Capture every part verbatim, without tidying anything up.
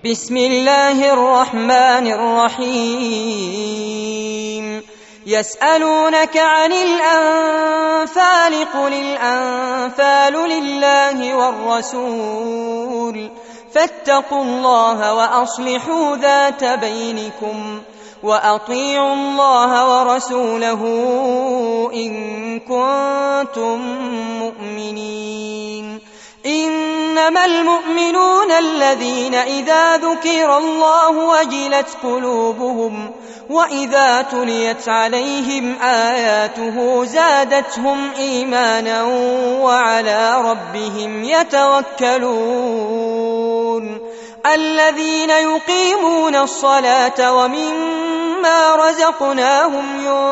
بسم الله الرحمن الرحيم يسألونك عن الأنفال قل الأنفال لله والرسول فاتقوا الله وأصلحوا ذات بينكم وأطيعوا الله ورسوله إن كنتم مؤمنين إنما المؤمنون الذين إذا ذكر الله وجلت قلوبهم وإذا تليت عليهم آياته زادتهم إيمانا وعلى ربهم يتوكلون الذين يقيمون الصلاة ومما رزقناهم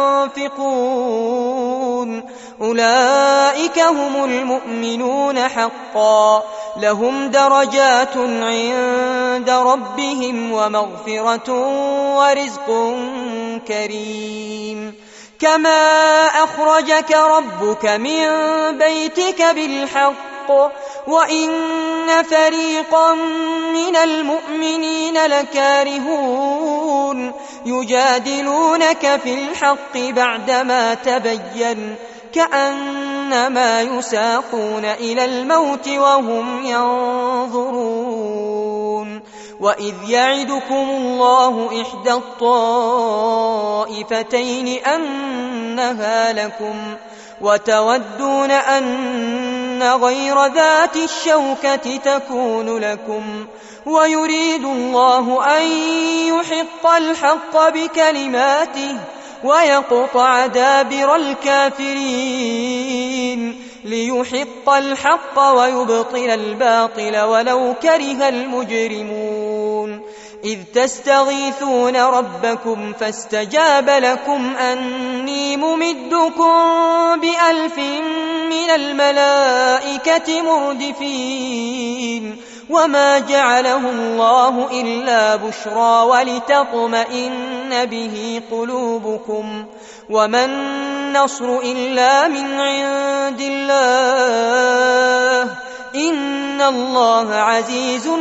ينفقون أولئك هم المؤمنون حقا لهم درجات عند ربهم ومغفرة ورزق كريم كما أخرجك ربك من بيتك بالحق وإن فريقا من المؤمنين لكارهون يجادلونك في الحق بعدما تبين كأنما يساقون إلى الموت وهم ينظرون وإذ يعدكم الله إحدى الطائفتين أنها لكم وتودون أن غير ذات الشوكة تكون لكم ويريد الله أن يحق الحق بكلماته ويقطع دابر الكافرين ليحق الحق ويبطل الباطل ولو كره المجرمون إذ تستغيثون ربكم فاستجاب لكم أني ممدكم بألف من الملائكة مردفين وما جعله الله إلا بشرى ولتطمئن به قلوبكم وما النصر إلا من عند الله إن الله عزيز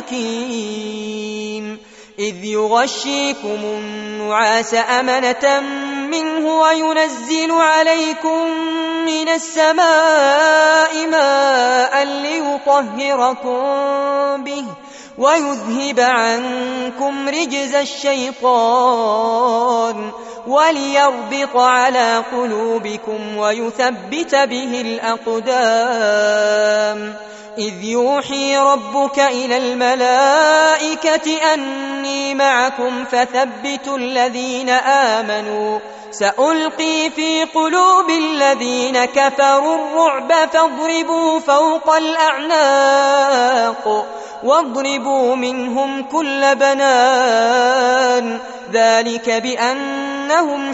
حكيم إذ يغشيكم النعاس أمنة منه وينزل عليكم من السماء ماء ليطهركم به ويذهب عنكم رجز الشيطان وليربط على قلوبكم ويثبت به الأقدام إذ يوحي ربك إلى الملائكة أني معكم فثبتوا الذين آمنوا سألقي في قلوب الذين كفروا الرعب فاضربوا فوق الأعناق واضربوا منهم كل بنان ذلك بأنهم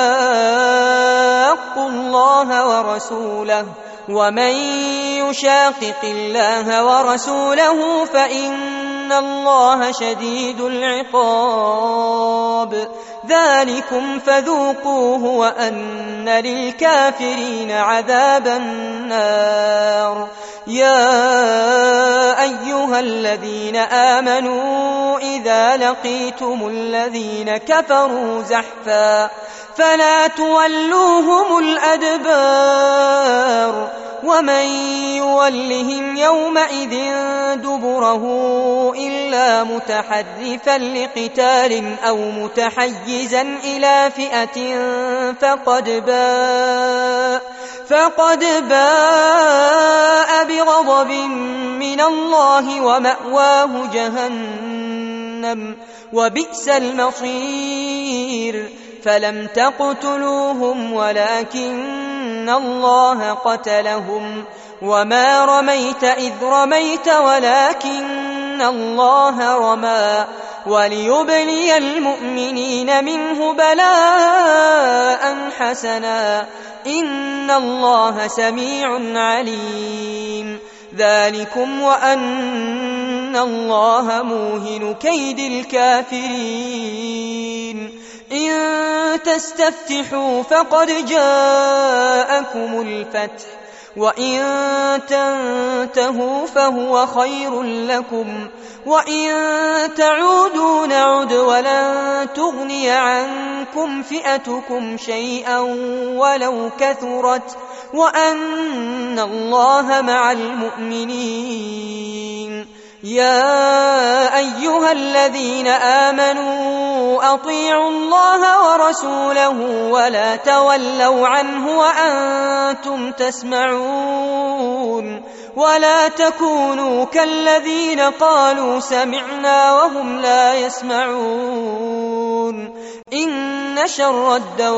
شاقوا الله ورسوله ومن يشاقق الله ورسوله فإن الله شديد العقاب ذلكم فذوقوه وأن للكافرين عذاب النار يا أيها الذين آمنوا إذا لقيتم الذين كفروا زحفا فلا تولوهم الأدبار ومن يولهم يومئذ دبره إلا متحرفا لقتال أو متحيزا إلى فئة فقد باء فقد باء بغضب من الله ومأواه جهنم وبئس المصير فلم تقتلوهم ولكن الله قتلهم وما رميت إذ رميت ولكن الله رمى وليبلي المؤمنين منه بلاء حسنا إن الله سميع عليم ذلكم وأن الله موهن كيد الكافرين إن تستفتحوا فقد جاءكم الفتح وإن تنتهوا فهو خير لكم وإن تعودوا نعد ولن تغني عنكم فئتكم شيئا ولو كثرت وأن الله مع المؤمنين. يا أيها الذين آمنوا أطيعوا الله ورسوله ولا تولوا عنه وأنتم تسمعون ولا تكونوا كالذين قالوا سمعنا وهم لا يسمعون. إن شر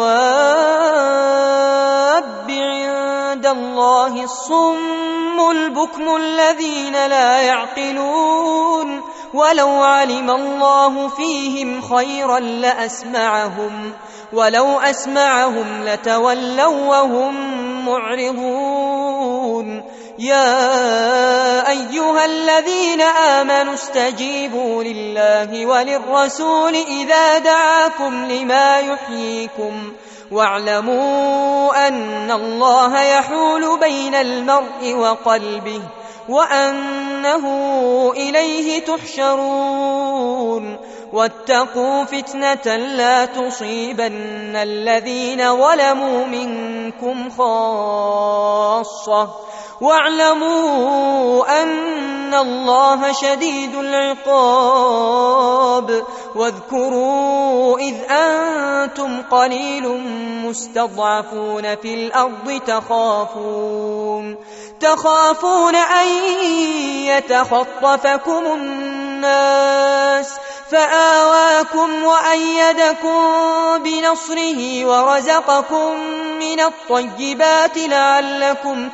الدواب عند الله الصم البكم الذين لا يعقلون ولو علم الله فيهم خيرا لأسمعهم ولو أسمعهم لتولوا وهم معرضون. يا أيها الذين آمنوا استجيبوا لله وللرسول إذا دعاكم لما يحييكم واعلموا أن الله يحول بين المرء وقلبه وأنه إليه تحشرون. واتقوا فتنة لا تصيبن الذين ظلموا منكم خاصة واعلموا أن الله شديد العقاب. واذكروا إذ أنتم قليل مستضعفون في الأرض تخافون تخافون أن يتخطفكم الناس فآواكم وأيدكم بنصره ورزقكم من الطيبات لعلكم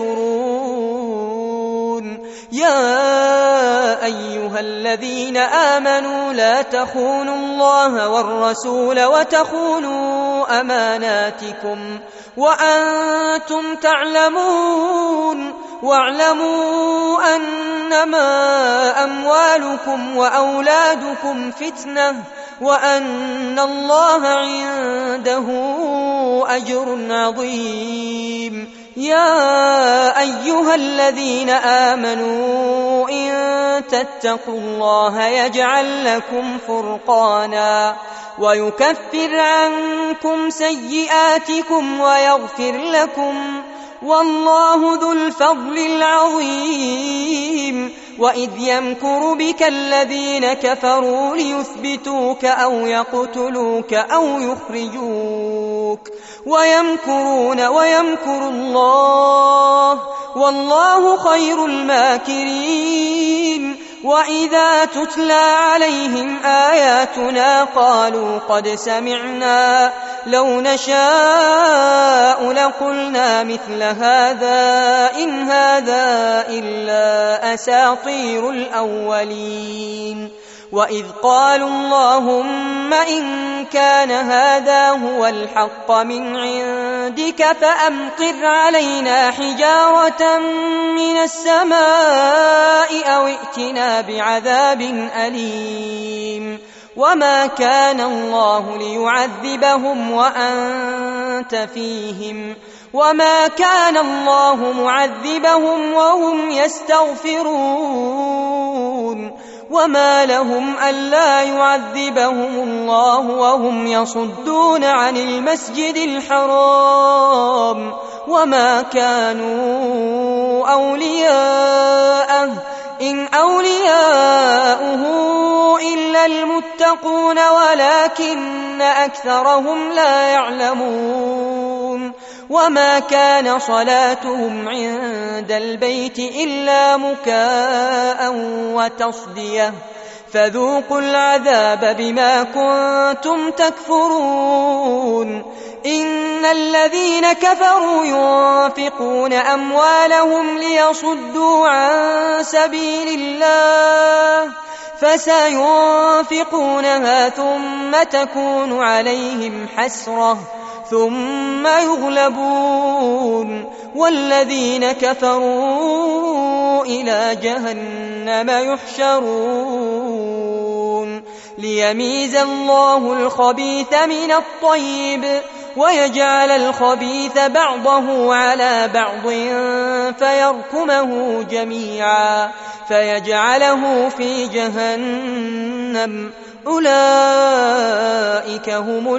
تشكرون. يا أيها الذين آمنوا لا تخونوا الله والرسول وتخونوا أماناتكم وأنتم تعلمون واعلموا أنما أموالكم وأولادكم فتنة وأن الله عنده أجر عظيم. يا أيها الذين آمنوا إن تتقوا الله يجعل لكم فرقانا ويكفر عنكم سيئاتكم ويغفر لكم والله ذو الفضل العظيم. وإذ يمكر بك الذين كفروا ليثبتوك أو يقتلوك أو يخرجوك ويمكرون ويمكر الله والله خير الماكرين. وإذا تتلى عليهم آياتنا قالوا قد سمعنا لو نشاء لقلنا مثل هذا إن هذا إلا أساطير الأولين. وإذ قالوا اللهم إن كان هذا هو الحق من عندك فأمطر علينا حجارة من السماء أو ائتنا بعذاب أليم. وما كان الله ليعذبهم وأنت فيهم وما كان الله معذبهم وهم يستغفرون. وما لهم ألا يعذبهم الله وهم يصدون عن المسجد الحرام وما كانوا أولياءه إن أولياؤه إلا المتقون ولكن أكثرهم لا يعلمون. وما كان صلاتهم عند البيت إلا مكاء وتصدية فذوقوا العذاب بما كنتم تكفرون. إن الذين كفروا ينفقون أموالهم ليصدوا عن سبيل الله فسينفقونها ثم تكون عليهم حسرة ثم يغلبون والذين كفروا إلى جهنم يحشرون. ليميز الله الخبيث من الطيب ويجعل الخبيث بعضه على بعض فيركمه جميعا فيجعله في جهنم أولئك هم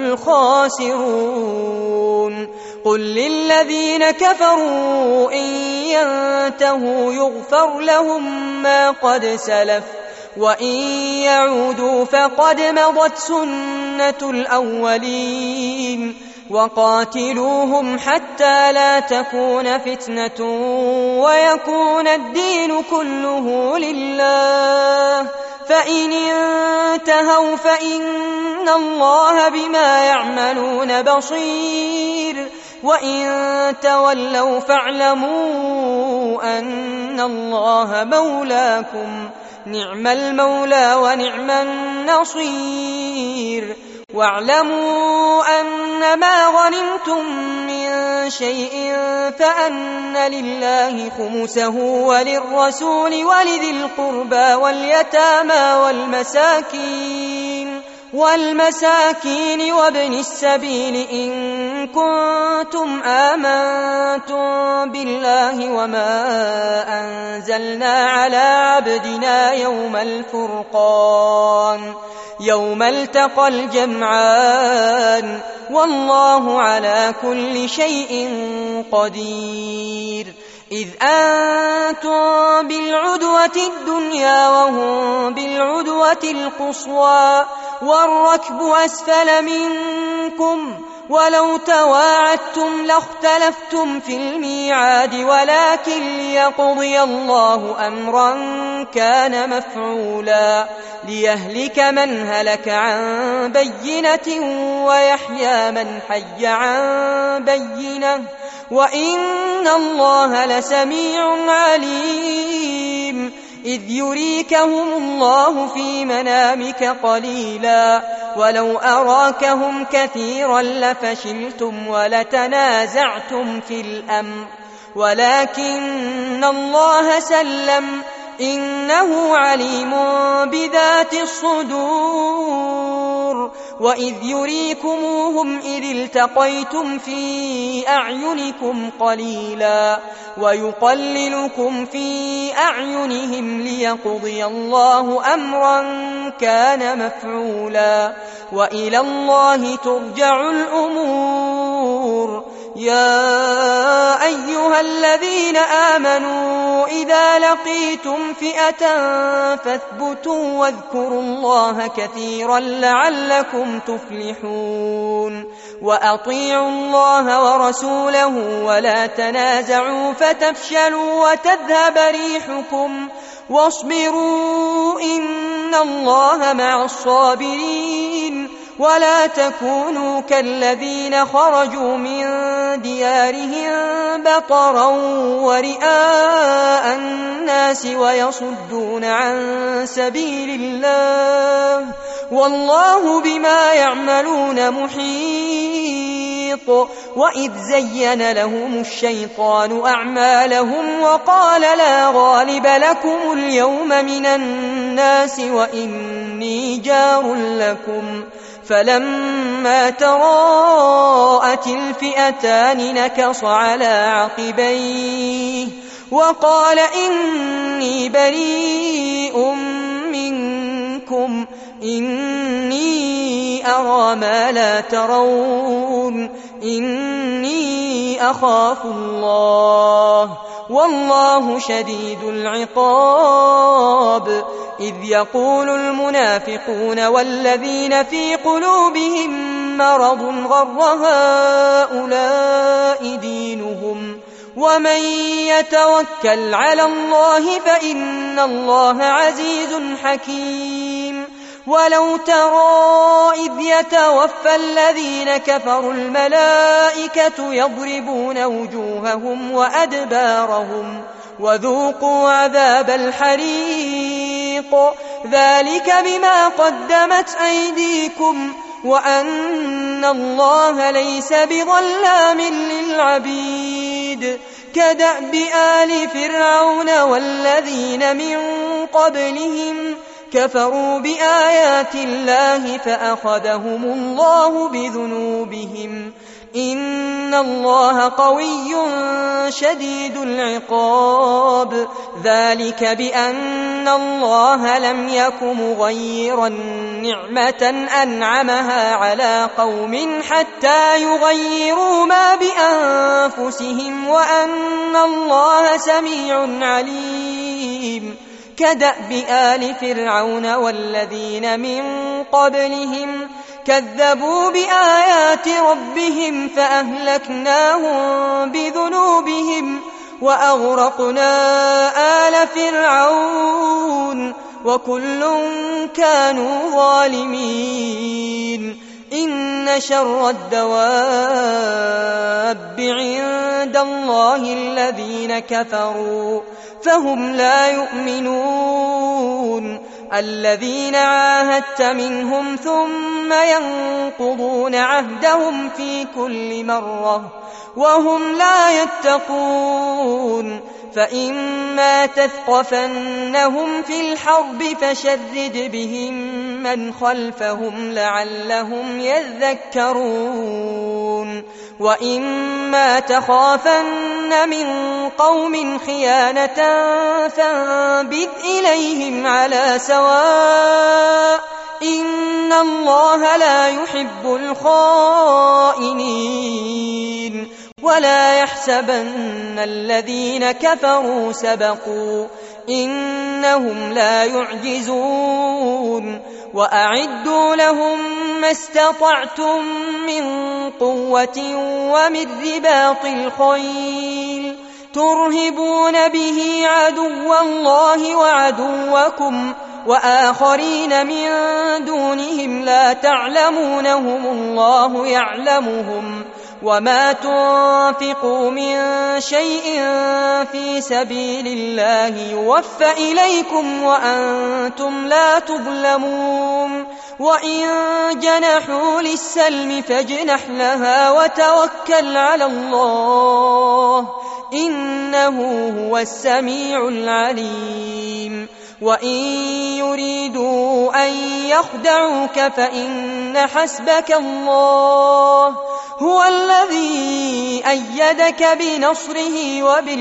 الخاسرون قل للذين كفروا إن ينتهوا يغفر لهم ما قد سلف وإن يعودوا فقد مضت سنة الأولين وقاتلوهم حتى لا تكون فتنة ويكون الدين كله لله فإن انتهوا فإن الله بما يعملون بصير وإن تولوا فاعلموا أن الله مولاكم نعم المولى ونعم النصير واعلموا أن ما غنمتم من شيء فأن لله خمسه وللرسول ولذي القربى واليتامى والمساكين والمساكين وابن السبيل إن كنتم آمنتم بالله وما أنزلنا على عبدنا يوم الفرقان يوم التقى الجمعان والله على كل شيء قدير إذ أنتم بالعدوة الدنيا وهم بالعدوة القصوى والركب أسفل منكم ولو تواعدتم لاختلفتم في الميعاد ولكن ليقضي الله أمرا كان مفعولا ليهلك من هلك عن بينة ويحيى من حي عن بينة وإن الله لسميع عليم إذ يريكهم الله في منامك قليلا ولو أراكهم كثيرا لفشلتم ولتنازعتم في الأمر ولكن الله سلم إنه عليم بذات الصدور وإذ يريكموهم إذ التقيتم في أعينكم قليلا ويقللكم في أعينهم ليقضي الله أمرا كان مفعولا وإلى الله ترجع الأمور يا أيها الذين آمنوا إذا لقيتم فئة فاثبتوا واذكروا الله كثيرا لعلكم تفلحون وأطيعوا الله ورسوله ولا تنازعوا فتفشلوا وتذهب ريحكم واصبروا إن الله مع الصابرين ولا تكونوا كالذين خرجوا من ديارهم بطرا ورئاء الناس ويصدون عن سبيل الله والله بما يعملون محيط وإذ زين لهم الشيطان أعمالهم وقال لا غالب لكم اليوم من الناس وإني جار لكم فلما تراءت الفئتان نكص على عقبيه وقال إني بريء منكم إني أرى ما لا ترون إني أخاف الله والله شديد العقاب إذ يقول المنافقون والذين في قلوبهم مرض غر هؤلاء دينهم ومن يتوكل على الله فإن الله عزيز حكيم ولو ترى إذ يتوفى الذين كفروا الملائكة يضربون وجوههم وأدبارهم وذوقوا عذاب الحريق ذلك بما قدمت أيديكم وأن الله ليس بظلام للعبيد كدأب آل فرعون والذين من قبلهم كفروا بآيات الله فأخذهم الله بذنوبهم إن الله قوي شديد العقاب ذلك بأن الله لم يك مغيرا نعمة أنعمها على قوم حتى يغيروا ما بأنفسهم وأن الله سميع عليم كدأب آل فرعون والذين من قبلهم كذبوا بآيات ربهم فأهلكناهم بذنوبهم وأغرقنا آل فرعون وكل كانوا ظالمين إن شر الدواب عند الله الذين كفروا فهم لا يؤمنون الذين عاهدت منهم ثم ينقضون عهدهم في كل مرة وهم لا يتقون فإما تثقفنهم في الحرب فشرد بهم من خلفهم لعلهم يذكرون وإما تخافن من قوم خيانة فانبذ إليهم على سواء إن الله لا يحب الخائنين ولا يحسبن الذين كفروا سبقوا إنهم لا يعجزون وأعدوا لهم ما استطعتم من قوة ومن رباط الخيل ترهبون به عدو الله وعدوكم وآخرين من دونهم لا تعلمونهم الله يعلمهم وما تنفقوا من شيء في سبيل الله يوفى إليكم وأنتم لا تظلمون وإن جنحوا للسلم فاجنح لها وتوكل على الله إنه هو السميع العليم وإن يريدوا أن يخدعوك فإن حسبك الله هو الذي أيدك بنصره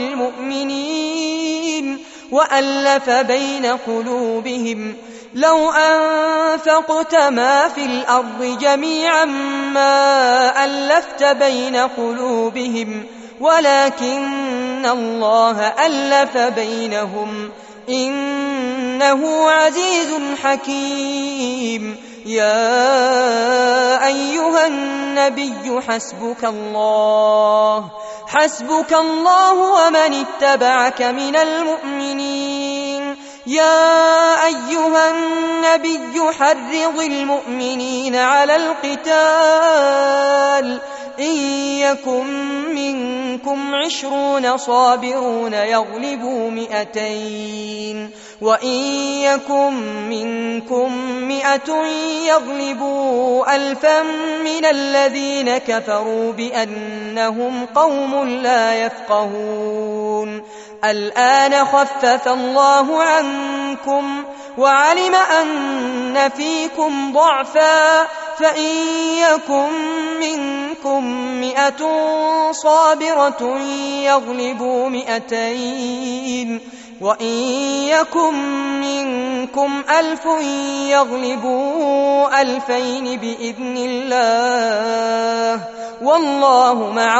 وبالمؤمنين وألف بين قلوبهم لو أنفقت ما في الأرض جميعا ما ألفت بين قلوبهم ولكن الله ألف بينهم إنه عزيز حكيم يا أيها النبي حسبك الله حسبك الله ومن اتبعك من المؤمنين يا أيها النبي حرض المؤمنين على القتال إن يكن منكم عشرون صابرون يغلبوا مئتين وإن يكن منكم مئة يغلبوا ألفا من الذين كفروا بأنهم قوم لا يفقهون الآن خفف الله عنكم وعلم أن فيكم ضعفا فإن يكن منكم مئة صابرة يغلبوا مئتين وإن يكن منكم ألف يغلبوا ألفين بإذن الله والله مع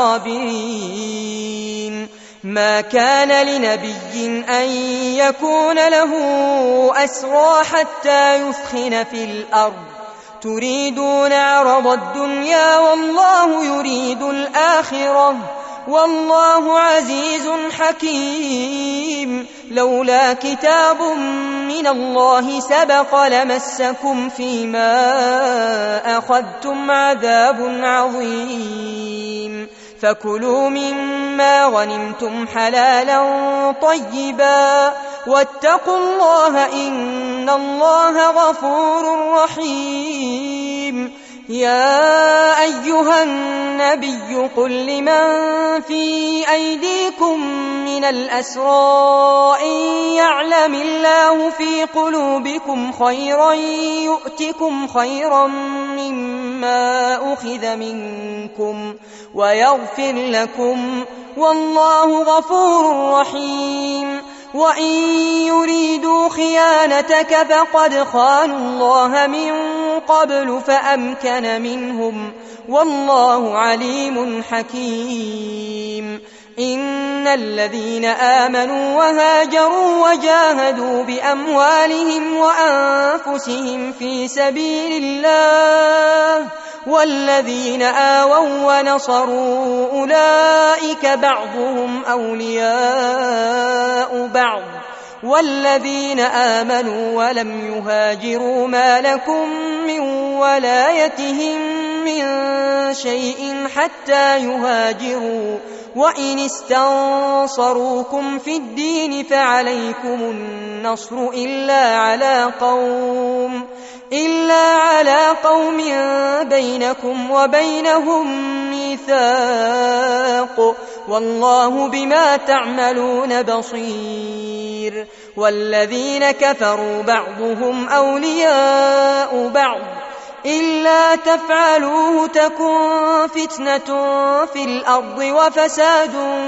الصابرين ما كان لنبي أن يكون له أسرى حتى يثخن في الأرض تريدون عرض الدنيا والله يريد الآخرة والله عزيز حكيم لولا كتاب من الله سبق لمسكم فيما أخذتم عذاب عظيم فكلوا مما غنمتم حلالا طيبا واتقوا الله إن الله غفور رحيم يا أيها النبي قل لمن في أيديكم من الأسرى إن يعلم الله في قلوبكم خيرا يؤتكم خيرا مما أخذ منكم ويغفر لكم والله غفور رحيم. وإن يريدوا خيانتك فقد خانوا الله من قبل فأمكن منهم والله عليم حكيم. إن الذين آمنوا وهاجروا وجاهدوا بأموالهم وأنفسهم في سبيل الله والذين آووا ونصروا أولئك بعضهم أولياء بعض والذين آمنوا ولم يهاجروا ما لكم من ولايتهم من شيء حتى يهاجروا وإن استنصروكم في الدين فعليكم النصر إلا على قوم إلا على قوم بينكم وبينهم ميثاق والله بما تعملون بصير. والذين كفروا بعضهم أولياء بعض إلا تفعلوه تكن فتنة في الأرض وفساد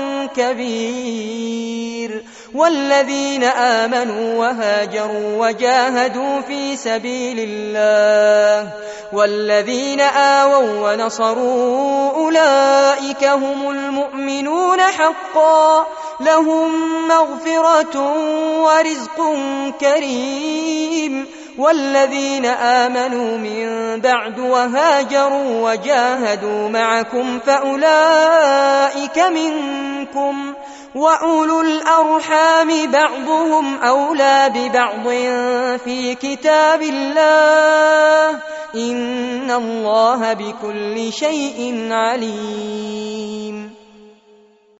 كبير. والذين آمنوا وهاجروا وجاهدوا في سبيل الله والذين آووا ونصروا أولئك هم المؤمنون حقا لهم مغفرة ورزق كريم. والذين آمنوا من بعد وهاجروا وجاهدوا معكم فأولئك منكم وأولو الأرحام بعضهم أولى ببعض في كتاب الله إن الله بكل شيء عليم.